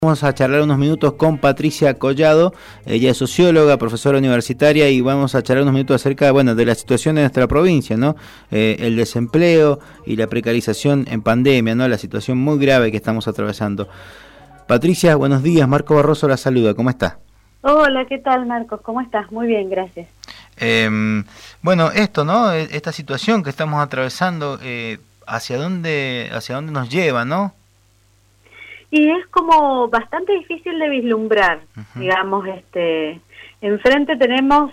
Vamos a charlar unos minutos con Patricia Collado. Ella es socióloga, profesora universitaria, y vamos a charlar unos minutos acerca, de la situación de nuestra provincia, ¿no? El desempleo y la precarización en pandemia, ¿no? La situación muy grave que estamos atravesando. Patricia, buenos días. Marco Barroso la saluda. ¿Cómo está? Hola, ¿qué tal, Marcos? ¿Cómo estás? Muy bien, gracias. Esto, ¿no? Esta situación que estamos atravesando, ¿hacia dónde nos lleva, no? Y es como bastante difícil de vislumbrar, digamos, enfrente tenemos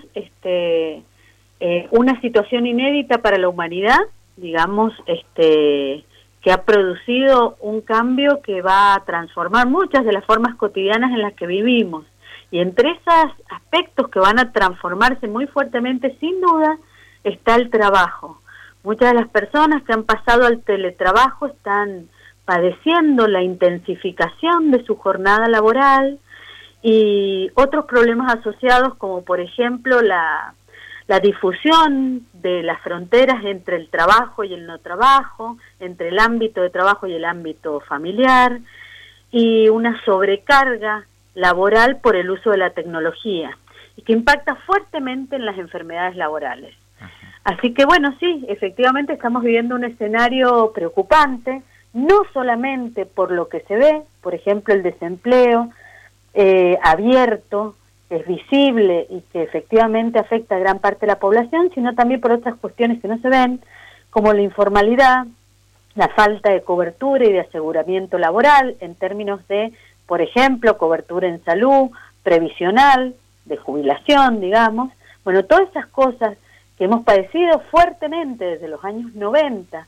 una situación inédita para la humanidad, digamos, que ha producido un cambio que va a transformar muchas de las formas cotidianas en las que vivimos. Y entre esos aspectos que van a transformarse muy fuertemente, sin duda, está el trabajo. Muchas de las personas que han pasado al teletrabajo están padeciendo la intensificación de su jornada laboral y otros problemas asociados, como por ejemplo la difusión de las fronteras entre el trabajo y el no trabajo, entre el ámbito de trabajo y el ámbito familiar, y una sobrecarga laboral por el uso de la tecnología, y que impacta fuertemente en las enfermedades laborales. Así que sí, efectivamente estamos viviendo un escenario preocupante, no solamente por lo que se ve, por ejemplo el desempleo abierto, que es visible y que efectivamente afecta a gran parte de la población, sino también por otras cuestiones que no se ven, como la informalidad, la falta de cobertura y de aseguramiento laboral en términos de, por ejemplo, cobertura en salud, previsional, de jubilación, digamos. Todas esas cosas que hemos padecido fuertemente desde los años 90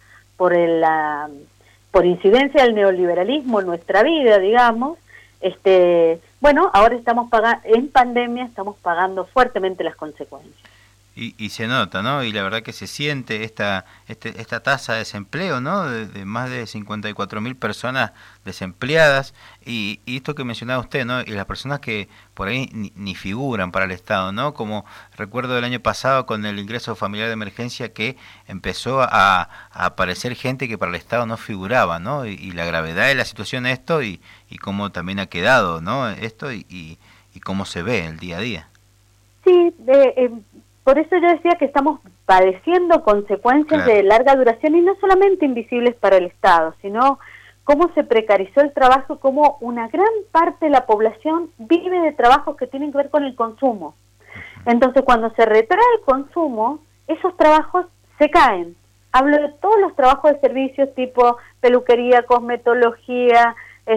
por incidencia del neoliberalismo en nuestra vida, digamos, ahora estamos en pandemia estamos pagando fuertemente las consecuencias. Y se nota, ¿no? Y la verdad que se siente esta tasa de desempleo, ¿no? De más de 54.000 personas desempleadas, y esto que mencionaba usted, ¿no? Y las personas que por ahí ni figuran para el Estado, ¿no? Como recuerdo del año pasado con el ingreso familiar de emergencia, que empezó a aparecer gente que para el Estado no figuraba, ¿no? Y la gravedad de la situación esto, y cómo también ha quedado, ¿no? Esto, y cómo se ve el día a día. Sí, por eso yo decía que estamos padeciendo consecuencias de larga duración, y no solamente invisibles para el Estado, sino cómo se precarizó el trabajo, cómo una gran parte de la población vive de trabajos que tienen que ver con el consumo. Entonces, cuando se retrae el consumo, esos trabajos se caen. Hablo de todos los trabajos de servicios tipo peluquería, cosmetología,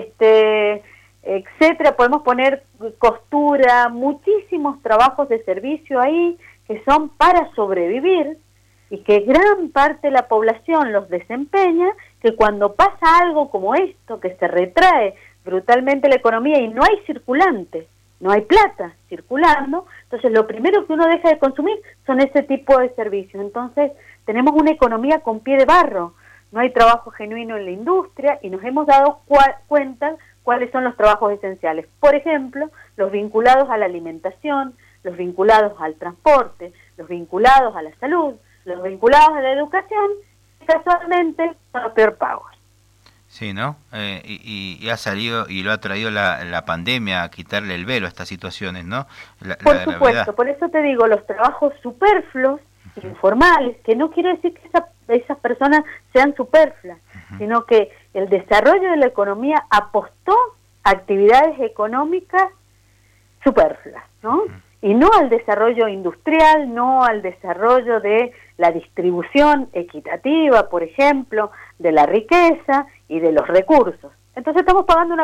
etcétera. Podemos poner costura, muchísimos trabajos de servicio ahí que son para sobrevivir y que gran parte de la población los desempeña, que cuando pasa algo como esto, que se retrae brutalmente la economía y no hay circulante, no hay plata circulando, entonces lo primero que uno deja de consumir son ese tipo de servicios. Entonces tenemos una economía con pie de barro, no hay trabajo genuino en la industria, y nos hemos dado cuenta cuáles son los trabajos esenciales. Por ejemplo, los vinculados a la alimentación, los vinculados al transporte, los vinculados a la salud, los vinculados a la educación, que casualmente son los peor pagos. Sí, ¿no? Y ha salido y lo ha traído la pandemia a quitarle el velo a estas situaciones, ¿no? Por supuesto, gravedad. Por eso te digo, los trabajos superfluos, informales, que no quiere decir que esas personas sean superfluas, sino que el desarrollo de la economía apostó a actividades económicas superfluas, ¿no? Y no al desarrollo industrial, no al desarrollo de la distribución equitativa, por ejemplo, de la riqueza y de los recursos. Entonces estamos pagando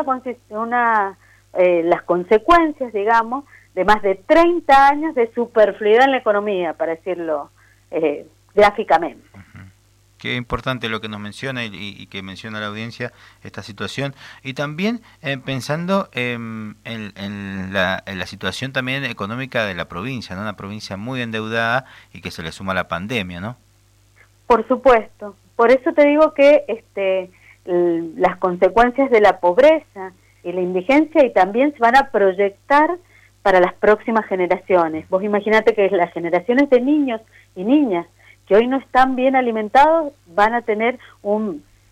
las consecuencias, digamos, de más de 30 años de superfluidad en la economía, para decirlo gráficamente. Qué importante lo que nos menciona y que menciona la audiencia, esta situación. Y también pensando en la situación también económica de la provincia, ¿no? Una provincia muy endeudada y que se le suma la pandemia, ¿no? Por supuesto. Por eso te digo que las consecuencias de la pobreza y la indigencia y también se van a proyectar para las próximas generaciones. Vos imaginate que las generaciones de niños y niñas que hoy no están bien alimentados van a tener un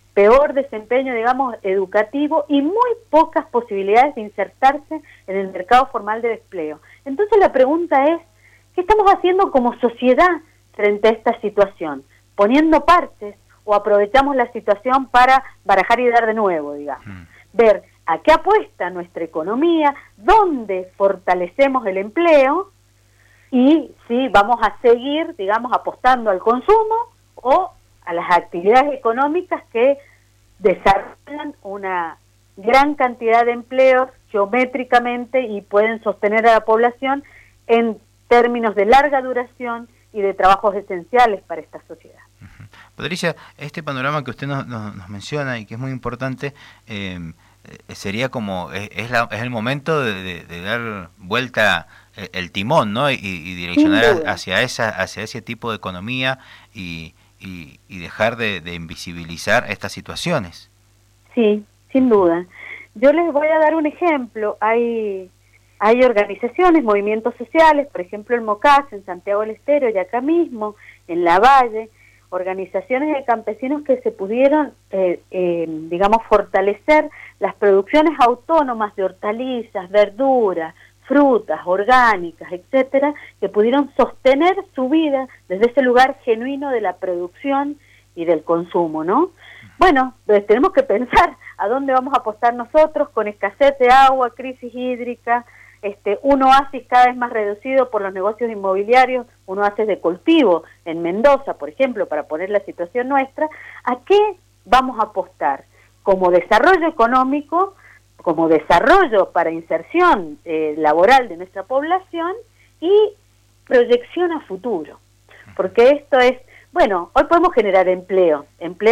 peor desempeño, digamos, educativo y muy pocas posibilidades de insertarse en el mercado formal de empleo. Entonces la pregunta es, ¿qué estamos haciendo como sociedad frente a esta situación? ¿Poniendo parches o aprovechamos la situación para barajar y dar de nuevo, digamos? Ver a qué apuesta nuestra economía, dónde fortalecemos el empleo y si vamos a seguir, digamos, apostando al consumo o a las actividades económicas que desarrollan una gran cantidad de empleos geométricamente y pueden sostener a la población en términos de larga duración y de trabajos esenciales para esta sociedad. Patricia, este panorama que usted nos menciona y que es muy importante, sería como, es el momento de dar vuelta el timón, ¿no? Y direccionar hacia ese tipo de economía y dejar de invisibilizar estas situaciones. Sí, sin duda. Yo les voy a dar un ejemplo. Hay organizaciones, movimientos sociales, por ejemplo el MOCAS en Santiago del Estero y acá mismo, en La Valle, organizaciones de campesinos que se pudieron, digamos, fortalecer las producciones autónomas de hortalizas, verduras, frutas, orgánicas, etcétera, que pudieron sostener su vida desde ese lugar genuino de la producción y del consumo, ¿no? Bueno, pues tenemos que pensar a dónde vamos a apostar nosotros con escasez de agua, crisis hídrica, un oasis cada vez más reducido por los negocios inmobiliarios, un oasis de cultivo en Mendoza, por ejemplo, para poner la situación nuestra. ¿A qué vamos a apostar? Como desarrollo económico, como desarrollo para inserción laboral de nuestra población y proyección a futuro. Porque esto es, bueno, hoy podemos generar empleo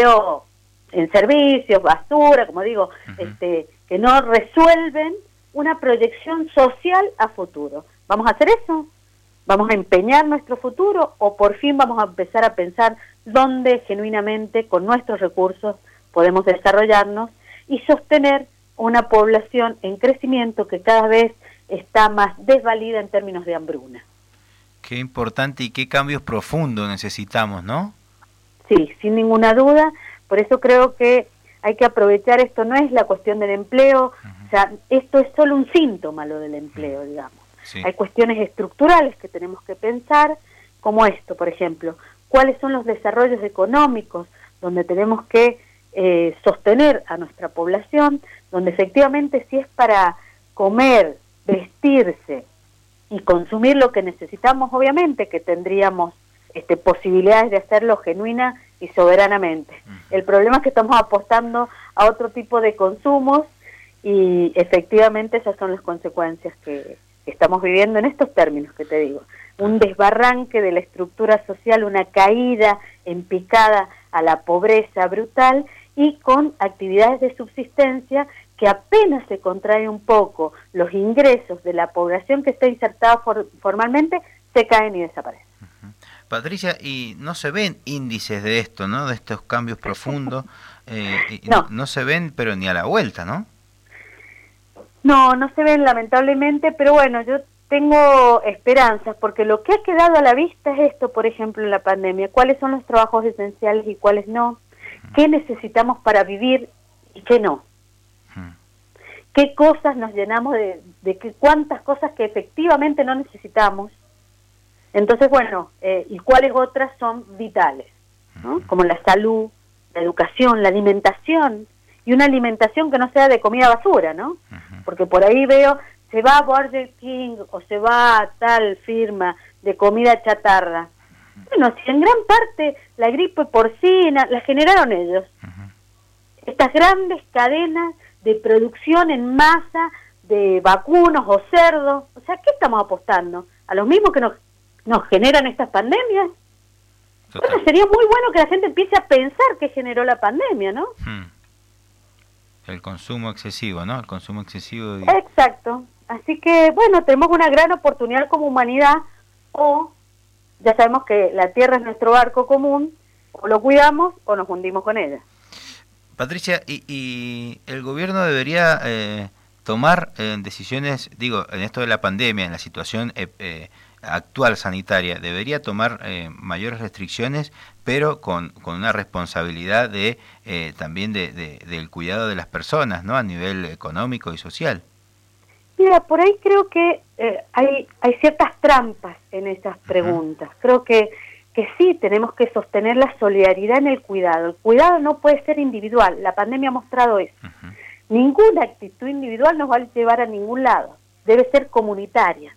en servicios, basura, como digo, que no resuelven una proyección social a futuro. ¿Vamos a hacer eso? ¿Vamos a empeñar nuestro futuro o por fin vamos a empezar a pensar dónde genuinamente con nuestros recursos podemos desarrollarnos y sostener una población en crecimiento que cada vez está más desvalida en términos de hambruna? Qué importante y qué cambios profundos necesitamos, ¿no? Sí, sin ninguna duda. Por eso creo que hay que aprovechar, esto no es la cuestión del empleo, o sea, esto es solo un síntoma lo del empleo, digamos. Sí. Hay cuestiones estructurales que tenemos que pensar, como esto, por ejemplo, cuáles son los desarrollos económicos donde tenemos que sostener a nuestra población, donde efectivamente si es para comer, vestirse y consumir lo que necesitamos, obviamente que tendríamos posibilidades de hacerlo genuina y soberanamente. El problema es que estamos apostando a otro tipo de consumos y efectivamente esas son las consecuencias que estamos viviendo en estos términos que te digo. Un desbarranque de la estructura social, una caída en picada a la pobreza brutal y con actividades de subsistencia que apenas se contrae un poco los ingresos de la población que está insertada formalmente, se caen y desaparecen. Patricia, y no se ven índices de esto, ¿no? De estos cambios profundos, no se ven, pero ni a la vuelta, ¿no? No se ven lamentablemente, pero bueno, yo tengo esperanzas, porque lo que ha quedado a la vista es esto, por ejemplo, en la pandemia, cuáles son los trabajos esenciales y cuáles no, qué necesitamos para vivir y qué no, qué cosas nos llenamos de cuántas cosas que efectivamente no necesitamos. Entonces, bueno, y cuáles otras son vitales, ¿no? Como la salud, la educación, la alimentación, y una alimentación que no sea de comida basura, ¿no? Porque por ahí veo, se va a Burger King o se va a tal firma de comida chatarra. Bueno, si en gran parte la gripe porcina la generaron ellos. Estas grandes cadenas de producción en masa de vacunos o cerdos, o sea, ¿qué estamos apostando? ¿A los mismos que nos generan estas pandemias? Total. Bueno, sería muy bueno que la gente empiece a pensar qué generó la pandemia, ¿no? El consumo excesivo, ¿no? El consumo excesivo. Exacto. Así que, bueno, tenemos una gran oportunidad como humanidad, o ya sabemos que la Tierra es nuestro barco común, o lo cuidamos o nos hundimos con ella. Patricia, y el gobierno debería tomar decisiones, digo, en esto de la pandemia, en la situación actual sanitaria debería tomar mayores restricciones, pero con una responsabilidad de también del cuidado de las personas, ¿no? A nivel económico y social. Mira, por ahí creo que hay ciertas trampas en esas preguntas. Creo que sí tenemos que sostener la solidaridad en el cuidado. El cuidado no puede ser individual. La pandemia ha mostrado eso. Ninguna actitud individual nos va a llevar a ningún lado. Debe ser comunitaria.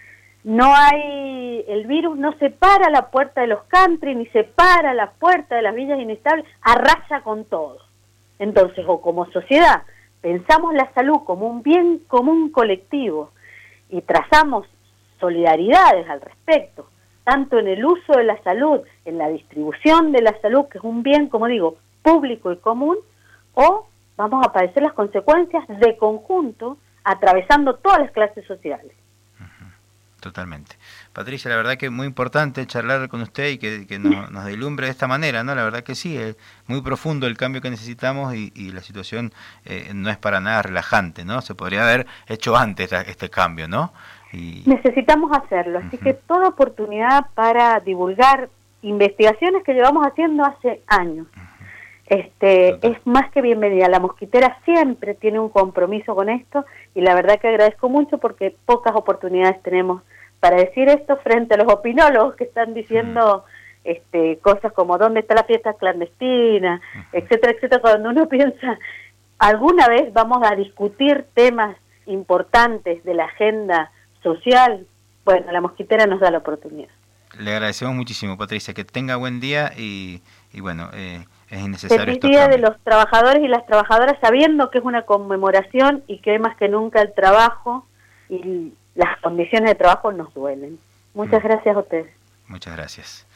El virus no separa la puerta de los country, ni separa la puerta de las villas inestables, arrasa con todo. Entonces, o como sociedad, pensamos la salud como un bien común colectivo y trazamos solidaridades al respecto, tanto en el uso de la salud, en la distribución de la salud, que es un bien, como digo, público y común, o vamos a padecer las consecuencias de conjunto, atravesando todas las clases sociales. Totalmente. Patricia, la verdad que es muy importante charlar con usted y que nos ilumbre de esta manera, ¿no? La verdad que sí, es muy profundo el cambio que necesitamos y la situación no es para nada relajante, ¿no? Se podría haber hecho antes este cambio, ¿no? Necesitamos hacerlo, así que toda oportunidad para divulgar investigaciones que llevamos haciendo hace años. Es más que bienvenida. La Mosquitera siempre tiene un compromiso con esto y la verdad que agradezco mucho porque pocas oportunidades tenemos para decir esto frente a los opinólogos que están diciendo cosas como ¿dónde está la fiesta clandestina? Etcétera, etcétera. Cuando uno piensa, ¿alguna vez vamos a discutir temas importantes de la agenda social? Bueno, la Mosquitera nos da la oportunidad. Le agradecemos muchísimo, Patricia, que tenga buen día y bueno, es innecesario Feliz estos día cambios. de los trabajadores y las trabajadoras, sabiendo que es una conmemoración y que hoy más que nunca el trabajo y las condiciones de trabajo nos duelen. Muchas gracias a ustedes. Muchas gracias.